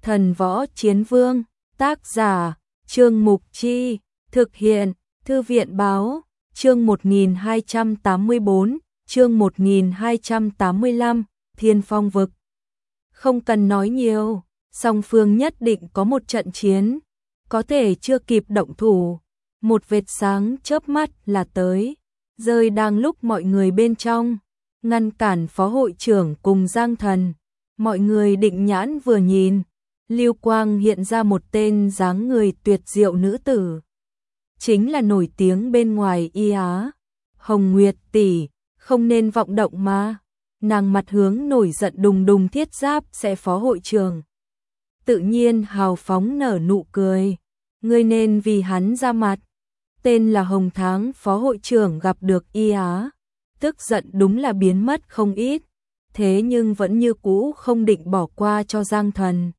Thần Võ Chiến Vương, tác giả, Trương Mục Chi, thực hiện, Thư viện Báo, chương 1284, chương 1285, Thiên Phong Vực. Không cần nói nhiều, song phương nhất định có một trận chiến, có thể chưa kịp động thủ, một vệt sáng chớp mắt là tới, rơi đang lúc mọi người bên trong, ngăn cản phó hội trưởng cùng Giang Thần. Mọi người định nhãn vừa nhìn, lưu quang hiện ra một tên dáng người tuyệt diệu nữ tử. Chính là nổi tiếng bên ngoài Y Á, Hồng Nguyệt tỷ, không nên vọng động mà. Nàng mặt hướng nổi giận đùng đùng thiết giáp sẽ phó hội trưởng. Tự nhiên hào phóng nở nụ cười, ngươi nên vì hắn ra mặt. Tên là Hồng Tháng phó hội trưởng gặp được Y Á, tức giận đúng là biến mất không ít, thế nhưng vẫn như cũ không định bỏ qua cho Giang Thần.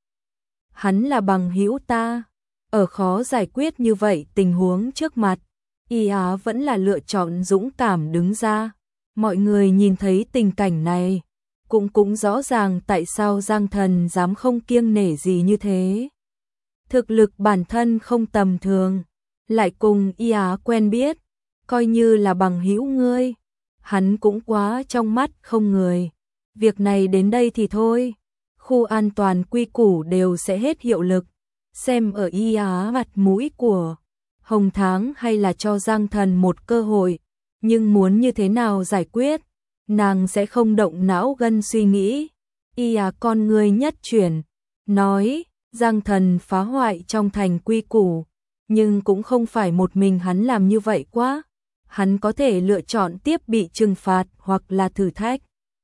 Hắn là bằng hữu ta, ở khó giải quyết như vậy tình huống trước mặt, Y Á vẫn là lựa chọn dũng cảm đứng ra. Mọi người nhìn thấy tình cảnh này, cũng rõ ràng tại sao Giang Thần dám không kiêng nể gì như thế. Thực lực bản thân không tầm thường, lại cùng Y Á quen biết, coi như là bằng hữu ngươi, hắn cũng quá trong mắt không người. Việc này đến đây thì thôi, khu an toàn quy củ đều sẽ hết hiệu lực, xem ở Y Á mặt mũi của Hồng Tháng hay là cho Giang Thần một cơ hội, nhưng muốn như thế nào giải quyết, nàng sẽ không động não gân suy nghĩ. Y Á con người nhất chuyển, nói, Giang Thần phá hoại trong thành quy củ, nhưng cũng không phải một mình hắn làm như vậy quá, hắn có thể lựa chọn tiếp bị trừng phạt hoặc là thử thách.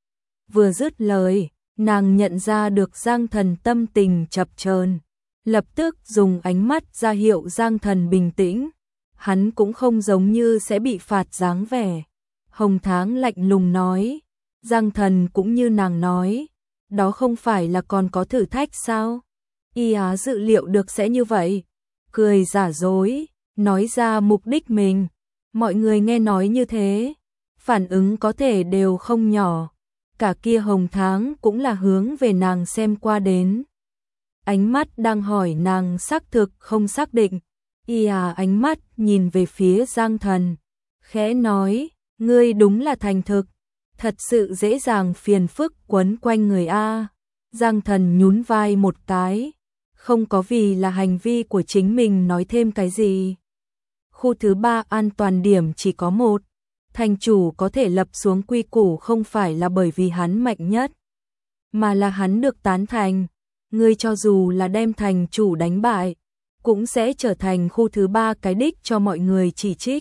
Vừa dứt lời, nàng nhận ra được Giang Thần tâm tình chập chờn, lập tức dùng ánh mắt ra hiệu Giang Thần bình tĩnh, hắn cũng không giống như sẽ bị phạt dáng vẻ. Hồng Tháng lạnh lùng nói, Giang Thần cũng như nàng nói, đó không phải là còn có thử thách sao? Y Á dự liệu được sẽ như vậy, cười giả dối, nói ra mục đích mình. Mọi người nghe nói như thế, phản ứng có thể đều không nhỏ. Cả kia Hồng Tháng cũng là hướng về nàng xem qua đến. Ánh mắt đang hỏi nàng xác thực không xác định. Y Á ánh mắt nhìn về phía Giang Thần, khẽ nói, ngươi đúng là thành thực, thật sự dễ dàng phiền phức quấn quanh người a. Giang Thần nhún vai một cái, không có vì là hành vi của chính mình nói thêm cái gì. Khu thứ 3 an toàn điểm chỉ có một, thành chủ có thể lập xuống quy củ không phải là bởi vì hắn mạnh nhất, mà là hắn được tán thành. Ngươi cho dù là đem thành chủ đánh bại, cũng sẽ trở thành khu thứ 3 cái đích cho mọi người chỉ trích.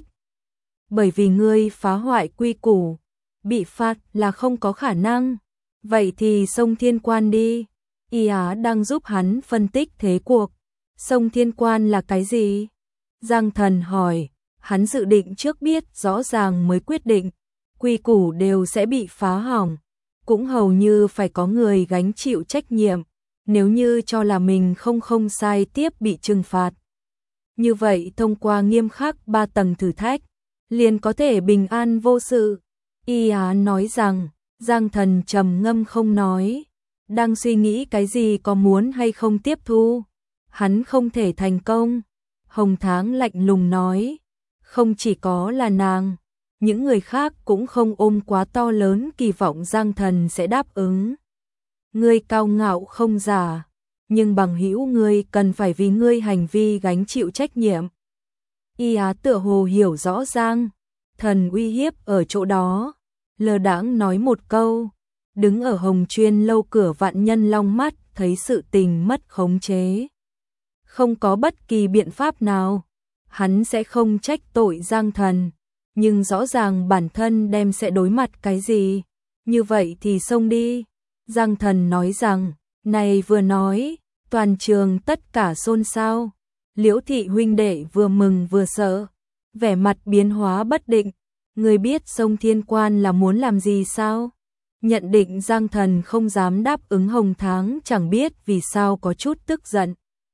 Bởi vì ngươi phá hoại quy củ, bị phạt là không có khả năng. Vậy thì xông Thiên Quan đi. Y Á đang giúp hắn phân tích thế cuộc. Xông Thiên Quan là cái gì? Giang Thần hỏi, hắn dự định trước biết rõ ràng mới quyết định, quy củ đều sẽ bị phá hỏng, cũng hầu như phải có người gánh chịu trách nhiệm, nếu như cho là mình không sai tiếp bị trừng phạt. Như vậy thông qua nghiêm khắc 3 tầng thử thách, liền có thể bình an vô sự. Y Á nói rằng, Giang Thần trầm ngâm không nói, đang suy nghĩ cái gì có muốn hay không tiếp thu. Hắn không thể thành công. Hồng Tháng lạnh lùng nói, không chỉ có là nàng, những người khác cũng không ôm quá to lớn kỳ vọng Giang Thần sẽ đáp ứng. Ngươi cao ngạo không giả, nhưng bằng hữu ngươi cần phải vì ngươi hành vi gánh chịu trách nhiệm. Y Á tựa hồ hiểu rõ Giang Thần uy hiếp ở chỗ đó, lơ đãng nói một câu, đứng ở Hồng Chuyên lâu cửa vạn nhân long mắt thấy sự tình mất khống chế. Không có bất kỳ biện pháp nào, hắn sẽ không trách tội Giang Thần, nhưng rõ ràng bản thân đem sẽ đối mặt cái gì, như vậy thì xông đi. Giang Thần nói rằng, này vừa nói, toàn trường tất cả xôn xao, Liễu thị huynh đệ vừa mừng vừa sợ, vẻ mặt biến hóa bất định, người biết xông Thiên Quan là muốn làm gì sao? Nhận định Giang Thần không dám đáp ứng Hồng Tháng chẳng biết vì sao có chút tức giận.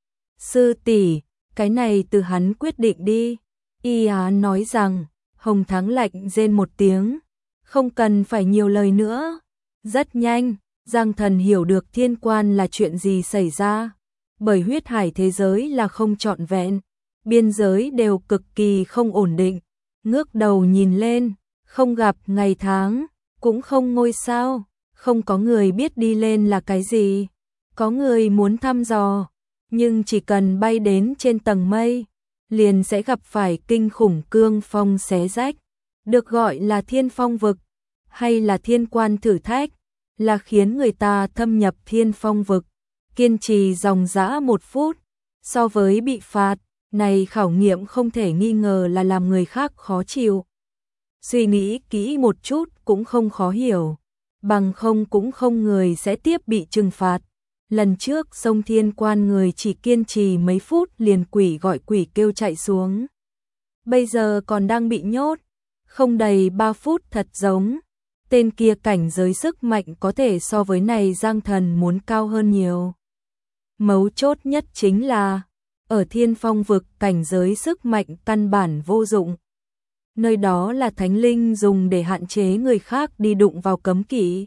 Sư tỷ, cái này từ hắn quyết định đi. Y Á nói rằng, Hồng Tháng lạnh rên một tiếng, không cần phải nhiều lời nữa. Rất nhanh, Giang Thần hiểu được Thiên Quan là chuyện gì xảy ra, bởi huyết hải thế giới là không trọn vẹn, biên giới đều cực kỳ không ổn định. Ngước đầu nhìn lên, không gặp ngày tháng, cũng không ngôi sao, không có người biết đi lên là cái gì. Có người muốn thăm dò, nhưng chỉ cần bay đến trên tầng mây, liền sẽ gặp phải kinh khủng cương phong xé rách, được gọi là thiên phong vực, hay là thiên quan thử thách, là khiến người ta thâm nhập thiên phong vực, kiên trì dòng dã 1 phút, so với bị phạt, này khảo nghiệm không thể nghi ngờ là làm người khác khó chịu. Suy nghĩ kỹ một chút cũng không khó hiểu, bằng không cũng không người sẽ tiếp bị trừng phạt. Lần trước sông thiên quan người chỉ kiên trì mấy phút liền quỷ gọi quỷ kêu chạy xuống. Bây giờ còn đang bị nhốt, không đầy 3 phút thật giống. Tên kia cảnh giới sức mạnh có thể so với này Giang Thần muốn cao hơn nhiều. Mấu chốt nhất chính là, ở thiên phong vực cảnh giới sức mạnh căn bản vô dụng. Nơi đó là thánh linh dùng để hạn chế người khác đi đụng vào cấm kỵ.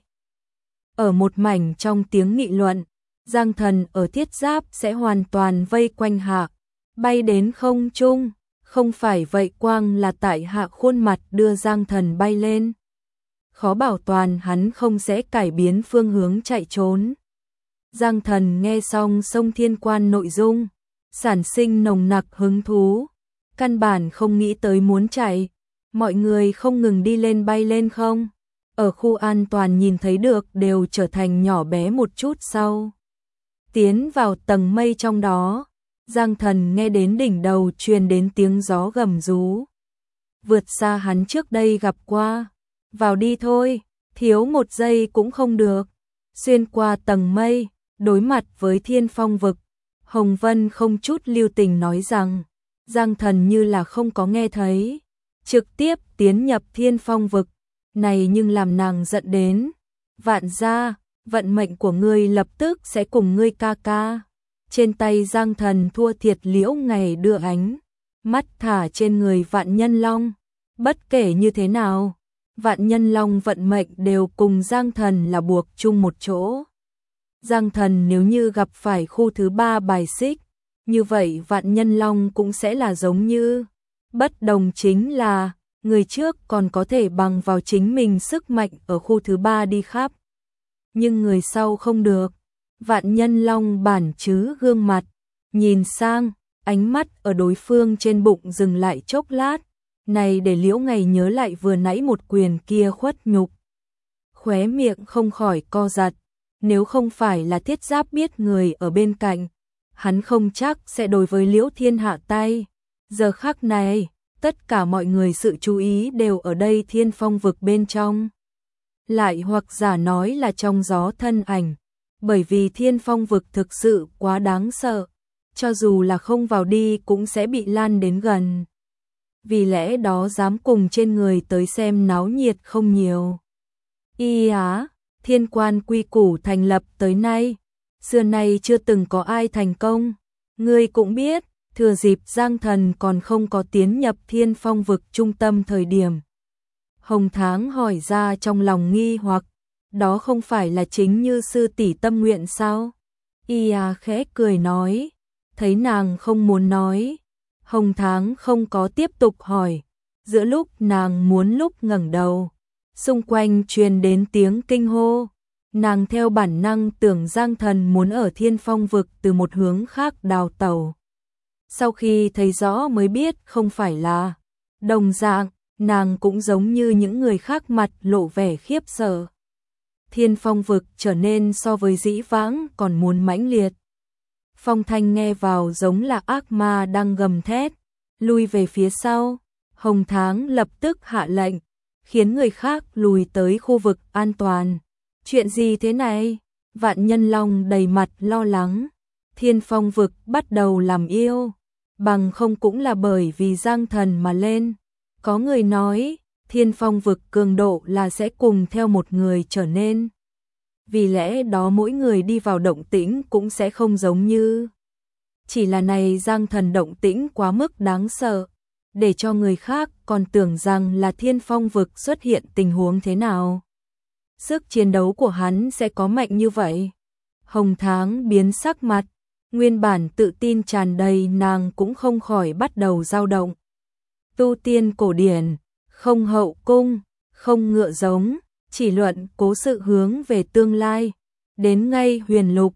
Ở một mảnh trong tiếng nghị luận, Giang Thần ở thiết giáp sẽ hoàn toàn vây quanh hạ, bay đến không trung, không phải vậy quang là tại hạ khuôn mặt đưa Giang Thần bay lên. Khó bảo toàn hắn không sẽ cải biến phương hướng chạy trốn. Giang Thần nghe xong sông thiên quan nội dung, sản sinh nồng nặc hứng thú, căn bản không nghĩ tới muốn chạy. Mọi người không ngừng đi lên bay lên không, ở khu an toàn nhìn thấy được đều trở thành nhỏ bé một chút sau. Tiến vào tầng mây trong đó, Giang Thần nghe đến đỉnh đầu truyền đến tiếng gió gầm rú. Vượt xa hắn trước đây gặp qua, vào đi thôi, thiếu 1 giây cũng không được. Xuyên qua tầng mây, đối mặt với thiên phong vực, Hồng Vân không chút lưu tình nói rằng, Giang Thần như là không có nghe thấy, trực tiếp tiến nhập thiên phong vực, này nhưng làm nàng giận đến. Vạn gia, vận mệnh của ngươi lập tức sẽ cùng ngươi ca ca. Trên tay Giang Thần thua thiệt Liễu Ngày đưa ánh mắt thả trên người Vạn Nhân Long. Bất kể như thế nào, Vạn Nhân Long vận mệnh đều cùng Giang Thần là buộc chung một chỗ. Giang Thần nếu như gặp phải khu thứ 3 bài xích, như vậy Vạn Nhân Long cũng sẽ là giống như. Bất đồng chính là, người trước còn có thể bằng vào chính mình sức mạnh ở khu thứ 3 đi khắp. Nhưng người sau không được. Vạn Nhân Long bản chứ gương mặt, nhìn sang, ánh mắt ở đối phương trên bụng dừng lại chốc lát, này để Liễu Ngày nhớ lại vừa nãy một quyền kia khuất nhục. Khóe miệng không khỏi co giật, nếu không phải là thiết giáp biết người ở bên cạnh, hắn không chắc sẽ đối với Liễu Thiên hạ tay. Giờ khắc này, tất cả mọi người sự chú ý đều ở đây thiên phong vực bên trong. Lại hoặc giả nói là trong gió thân ảnh, bởi vì thiên phong vực thực sự quá đáng sợ, cho dù là không vào đi cũng sẽ bị lan đến gần. Vì lẽ đó dám cùng trên người tới xem náo nhiệt không nhiều. Y á, thiên quan quy củ thành lập tới nay, xưa nay chưa từng có ai thành công. Ngươi cũng biết, thừa dịp Giang Thần còn không có tiến nhập thiên phong vực trung tâm thời điểm. Hồng Tháng hỏi ra trong lòng nghi hoặc, đó không phải là chính như sư tỷ tâm nguyện sao? Y à khẽ cười nói, thấy nàng không muốn nói. Hồng Tháng không có tiếp tục hỏi, giữa lúc nàng muốn lúc ngẩng đầu, xung quanh truyền đến tiếng kinh hô. Nàng theo bản năng tưởng Giang Thần muốn ở thiên phong vực từ một hướng khác đào tẩu. Sau khi thấy rõ mới biết không phải là đồng dạng, nàng cũng giống như những người khác mặt lộ vẻ khiếp sợ. Thiên phong vực trở nên so với dĩ vãng còn muốn mãnh liệt. Phong thanh nghe vào giống là ác ma đang gầm thét, lui về phía sau. Hồng Tháng lập tức hạ lệnh, khiến người khác lùi tới khu vực an toàn. Chuyện gì thế này? Vạn Nhân Long đầy mặt lo lắng. Thiên phong vực bắt đầu làm yêu, bằng không cũng là bởi vì Giang Thần mà lên. Có người nói, thiên phong vực cường độ là sẽ cùng theo một người trở nên. Vì lẽ đó mỗi người đi vào động tĩnh cũng sẽ không giống như. Chỉ là này Giang Thần động tĩnh quá mức đáng sợ, để cho người khác còn tưởng rằng là thiên phong vực xuất hiện tình huống thế nào. Sức chiến đấu của hắn sẽ có mạnh như vậy. Hồng Tháng biến sắc mặt, Nguyên bản tự tin tràn đầy nàng cũng không khỏi bắt đầu dao động. Tu tiên cổ điển, không hậu cung, không ngựa giống, chỉ luận cố sự hướng về tương lai. Đến ngay huyền lục,